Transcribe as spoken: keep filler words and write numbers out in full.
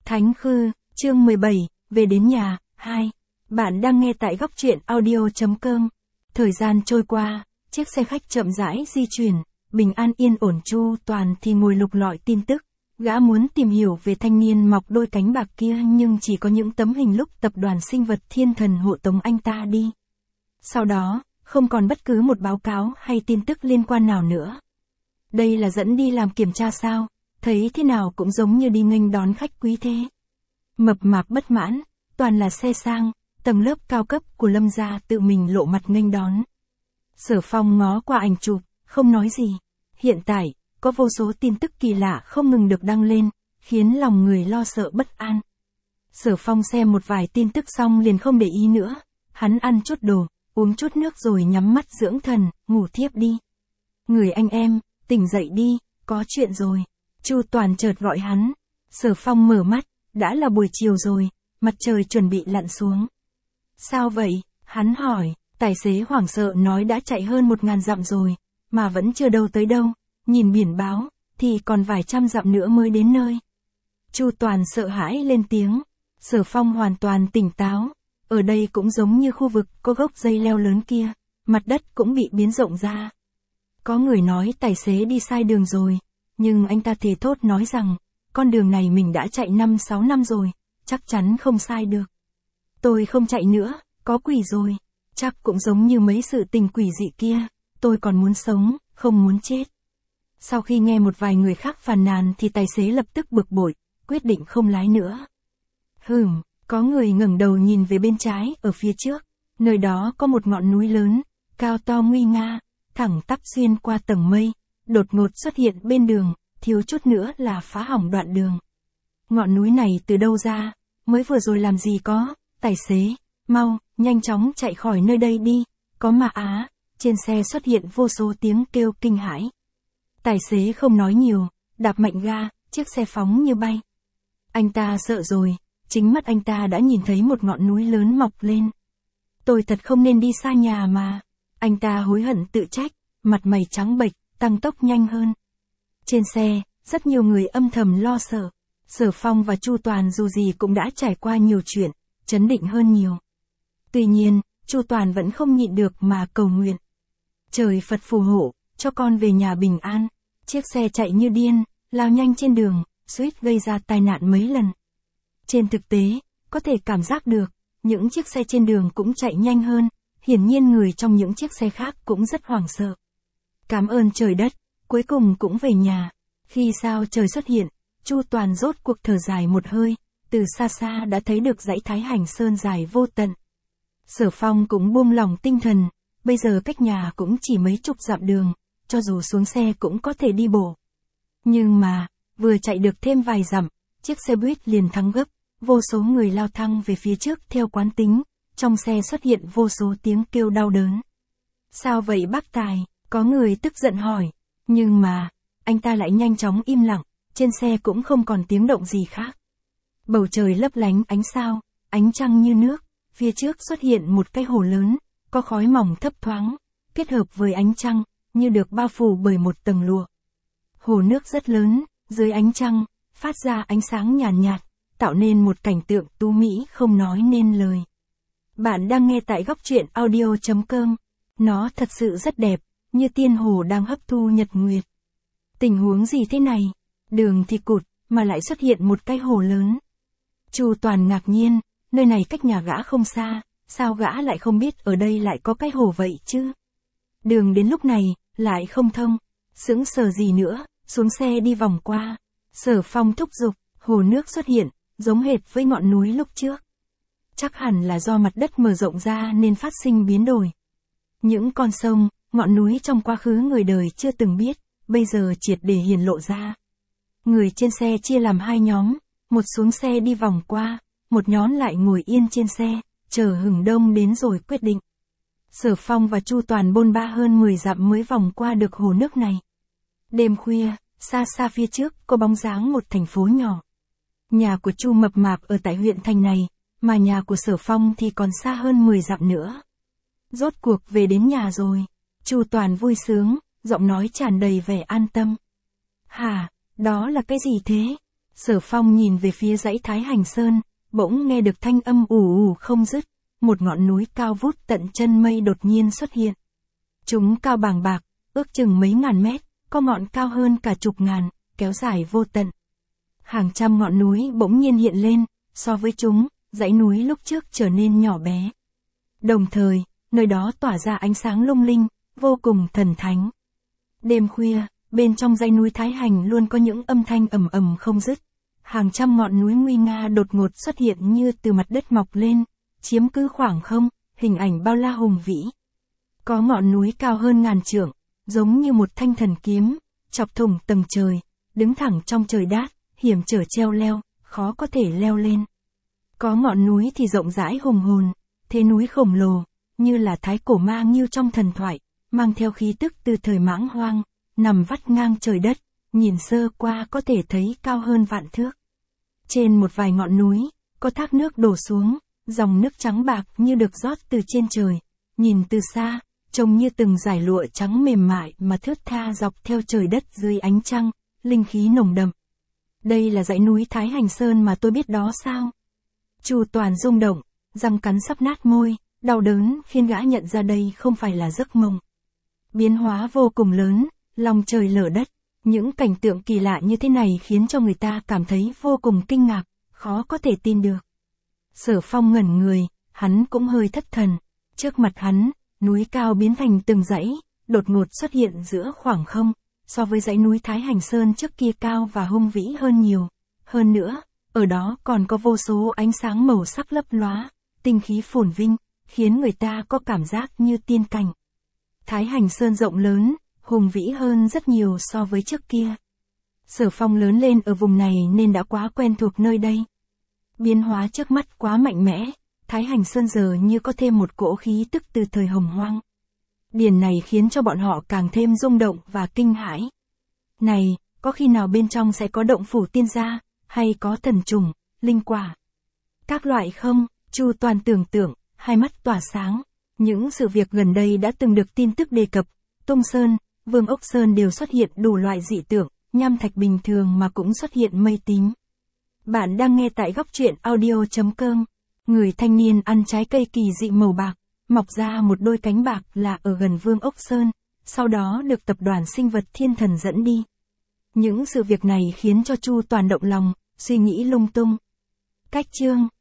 Thánh Khư, chương mười bảy, về đến nhà, hai. Bạn đang nghe tại góc truyện audio chấm com. Thời gian trôi qua, chiếc xe khách chậm rãi di chuyển, bình an yên ổn. Chu Toàn thì ngồi lục lọi tin tức. Gã muốn tìm hiểu về thanh niên mọc đôi cánh bạc kia nhưng chỉ có những tấm hình lúc tập đoàn sinh vật thiên thần hộ tống anh ta đi. Sau đó, không còn bất cứ một báo cáo hay tin tức liên quan nào nữa. Đây là dẫn đi làm kiểm tra sao? Thấy thế nào cũng giống như đi nghênh đón khách quý thế. Mập mạp bất mãn, toàn là xe sang, tầng lớp cao cấp của Lâm gia tự mình lộ mặt nghênh đón. Sở Phong ngó qua ảnh chụp, không nói gì. Hiện tại, có vô số tin tức kỳ lạ không ngừng được đăng lên, khiến lòng người lo sợ bất an. Sở Phong xem một vài tin tức xong liền không để ý nữa. Hắn ăn chút đồ, uống chút nước rồi nhắm mắt dưỡng thần, ngủ thiếp đi. Người anh em, tỉnh dậy đi, có chuyện rồi. Chu Toàn chợt gọi hắn. Sở Phong mở mắt, đã là buổi chiều rồi, mặt trời chuẩn bị lặn xuống. Sao vậy? Hắn hỏi. Tài xế hoảng sợ nói đã chạy hơn một ngàn dặm rồi, mà vẫn chưa đâu tới đâu. Nhìn biển báo, thì còn vài trăm dặm nữa mới đến nơi. Chu Toàn sợ hãi lên tiếng. Sở Phong hoàn toàn tỉnh táo. Ở đây cũng giống như khu vực có gốc dây leo lớn kia, mặt đất cũng bị biến rộng ra. Có người nói tài xế đi sai đường rồi, nhưng anh ta thề thốt nói rằng, con đường này mình đã chạy năm sáu năm rồi, chắc chắn không sai được. Tôi không chạy nữa, có quỷ rồi, chắc cũng giống như mấy sự tình quỷ dị kia, tôi còn muốn sống, không muốn chết. Sau khi nghe một vài người khác phàn nàn thì tài xế lập tức bực bội, quyết định không lái nữa. Hừm, có người ngẩng đầu nhìn về bên trái, ở phía trước, nơi đó có một ngọn núi lớn, cao to nguy nga, thẳng tắp xuyên qua tầng mây, đột ngột xuất hiện bên đường, thiếu chút nữa là phá hỏng đoạn đường. Ngọn núi này từ đâu ra, mới vừa rồi làm gì có, tài xế, mau, nhanh chóng chạy khỏi nơi đây đi, có ma á, trên xe xuất hiện vô số tiếng kêu kinh hãi. Tài xế không nói nhiều, đạp mạnh ga, chiếc xe phóng như bay. Anh ta sợ rồi, chính mắt anh ta đã nhìn thấy một ngọn núi lớn mọc lên. Tôi thật không nên đi xa nhà mà. Anh ta hối hận tự trách, mặt mày trắng bệch, tăng tốc nhanh hơn. Trên xe, rất nhiều người âm thầm lo sợ. Sở Phong và Chu Toàn dù gì cũng đã trải qua nhiều chuyện, chấn định hơn nhiều. Tuy nhiên, Chu Toàn vẫn không nhịn được mà cầu nguyện. Trời Phật phù hộ, cho con về nhà bình an. Chiếc xe chạy như điên, lao nhanh trên đường, suýt gây ra tai nạn mấy lần. Trên thực tế, có thể cảm giác được, những chiếc xe trên đường cũng chạy nhanh hơn, hiển nhiên người trong những chiếc xe khác cũng rất hoảng sợ. Cảm ơn trời đất, cuối cùng cũng về nhà. Khi sao trời xuất hiện, Chu Toàn rốt cuộc thở dài một hơi, từ xa xa đã thấy được dãy Thái Hành Sơn dài vô tận. Sở Phong cũng buông lòng tinh thần, bây giờ cách nhà cũng chỉ mấy chục dặm đường, cho dù xuống xe cũng có thể đi bộ. Nhưng mà, vừa chạy được thêm vài dặm, chiếc xe buýt liền thắng gấp, vô số người lao thăng về phía trước theo quán tính, trong xe xuất hiện vô số tiếng kêu đau đớn. Sao vậy bác Tài? Có người tức giận hỏi, nhưng mà, anh ta lại nhanh chóng im lặng, trên xe cũng không còn tiếng động gì khác. Bầu trời lấp lánh ánh sao, ánh trăng như nước, phía trước xuất hiện một cái hồ lớn, có khói mỏng thấp thoáng, kết hợp với ánh trăng, như được bao phủ bởi một tầng lụa. Hồ nước rất lớn, dưới ánh trăng, phát ra ánh sáng nhàn nhạt, nhạt, tạo nên một cảnh tượng tú mỹ không nói nên lời. Bạn đang nghe tại góc truyện audio chấm com. Nó thật sự rất đẹp, như tiên hồ đang hấp thu nhật nguyệt. Tình huống gì thế này? Đường thì cụt, mà lại xuất hiện một cái hồ lớn. Chu Toàn ngạc nhiên, nơi này cách nhà gã không xa, sao gã lại không biết ở đây lại có cái hồ vậy chứ? Đường đến lúc này, lại không thông. Sững sờ gì nữa, xuống xe đi vòng qua. Sở Phong thúc giục, hồ nước xuất hiện, giống hệt với ngọn núi lúc trước. Chắc hẳn là do mặt đất mở rộng ra nên phát sinh biến đổi. Những con sông, ngọn núi trong quá khứ người đời chưa từng biết, bây giờ triệt để hiển lộ ra. Người trên xe chia làm hai nhóm, một xuống xe đi vòng qua, một nhóm lại ngồi yên trên xe, chờ hừng đông đến rồi quyết định. Sở Phong và Chu Toàn bôn ba hơn mười dặm mới vòng qua được hồ nước này. Đêm khuya, xa xa phía trước có bóng dáng một thành phố nhỏ. Nhà của Chu mập mạp ở tại huyện thành này, mà nhà của Sở Phong thì còn xa hơn mười dặm nữa. Rốt cuộc về đến nhà rồi. Chu Toàn vui sướng, giọng nói tràn đầy vẻ an tâm. Hả, đó là cái gì thế? Sở Phong nhìn về phía dãy Thái Hành Sơn, bỗng nghe được thanh âm ù ù không dứt, một ngọn núi cao vút tận chân mây đột nhiên xuất hiện. Chúng cao bàng bạc, ước chừng mấy ngàn mét, có ngọn cao hơn cả chục ngàn, kéo dài vô tận. Hàng trăm ngọn núi bỗng nhiên hiện lên, so với chúng, dãy núi lúc trước trở nên nhỏ bé. Đồng thời, nơi đó tỏa ra ánh sáng lung linh, vô cùng thần thánh. Đêm khuya, bên trong dãy núi Thái Hành luôn có những âm thanh ầm ầm không dứt. Hàng trăm ngọn núi nguy nga đột ngột xuất hiện như từ mặt đất mọc lên, chiếm cứ khoảng không, hình ảnh bao la hùng vĩ. Có ngọn núi cao hơn ngàn trượng, giống như một thanh thần kiếm, chọc thủng tầng trời, đứng thẳng trong trời đát, hiểm trở treo leo, khó có thể leo lên. Có ngọn núi thì rộng rãi hùng hồn, thế núi khổng lồ, như là thái cổ ma ngưu trong thần thoại, mang theo khí tức từ thời mãng hoang, nằm vắt ngang trời đất, nhìn sơ qua có thể thấy cao hơn vạn thước. Trên một vài ngọn núi, có thác nước đổ xuống, dòng nước trắng bạc như được rót từ trên trời, nhìn từ xa, trông như từng dải lụa trắng mềm mại mà thướt tha dọc theo trời đất dưới ánh trăng, linh khí nồng đậm. Đây là dãy núi Thái Hành Sơn mà tôi biết đó sao? Chu Toàn rung động, răng cắn sắp nát môi, đau đớn khiến gã nhận ra đây không phải là giấc mộng. Biến hóa vô cùng lớn, lòng trời lở đất, những cảnh tượng kỳ lạ như thế này khiến cho người ta cảm thấy vô cùng kinh ngạc, khó có thể tin được. Sở Phong ngẩn người, hắn cũng hơi thất thần. Trước mặt hắn, núi cao biến thành từng dãy, đột ngột xuất hiện giữa khoảng không, so với dãy núi Thái Hành Sơn trước kia cao và hung vĩ hơn nhiều. Hơn nữa, ở đó còn có vô số ánh sáng màu sắc lấp lóa, tinh khí phồn vinh, khiến người ta có cảm giác như tiên cảnh. Thái Hành Sơn rộng lớn, hùng vĩ hơn rất nhiều so với trước kia. Sở Phong lớn lên ở vùng này nên đã quá quen thuộc nơi đây. Biến hóa trước mắt quá mạnh mẽ, Thái Hành Sơn giờ như có thêm một cỗ khí tức từ thời hồng hoang. Điển này khiến cho bọn họ càng thêm rung động và kinh hãi. Này, có khi nào bên trong sẽ có động phủ tiên gia, hay có thần trùng, linh quả? Các loại không, Chu Toàn tưởng tượng, hai mắt tỏa sáng. Những sự việc gần đây đã từng được tin tức đề cập, Tung Sơn, Vương Ốc Sơn đều xuất hiện đủ loại dị tượng, nham thạch bình thường mà cũng xuất hiện mây tím. Bạn đang nghe tại góc truyện audio chấm com. Người thanh niên ăn trái cây kỳ dị màu bạc, mọc ra một đôi cánh bạc là ở gần Vương Ốc Sơn, sau đó được tập đoàn sinh vật thiên thần dẫn đi. Những sự việc này khiến cho Chu Toàn động lòng, suy nghĩ lung tung. Cách chương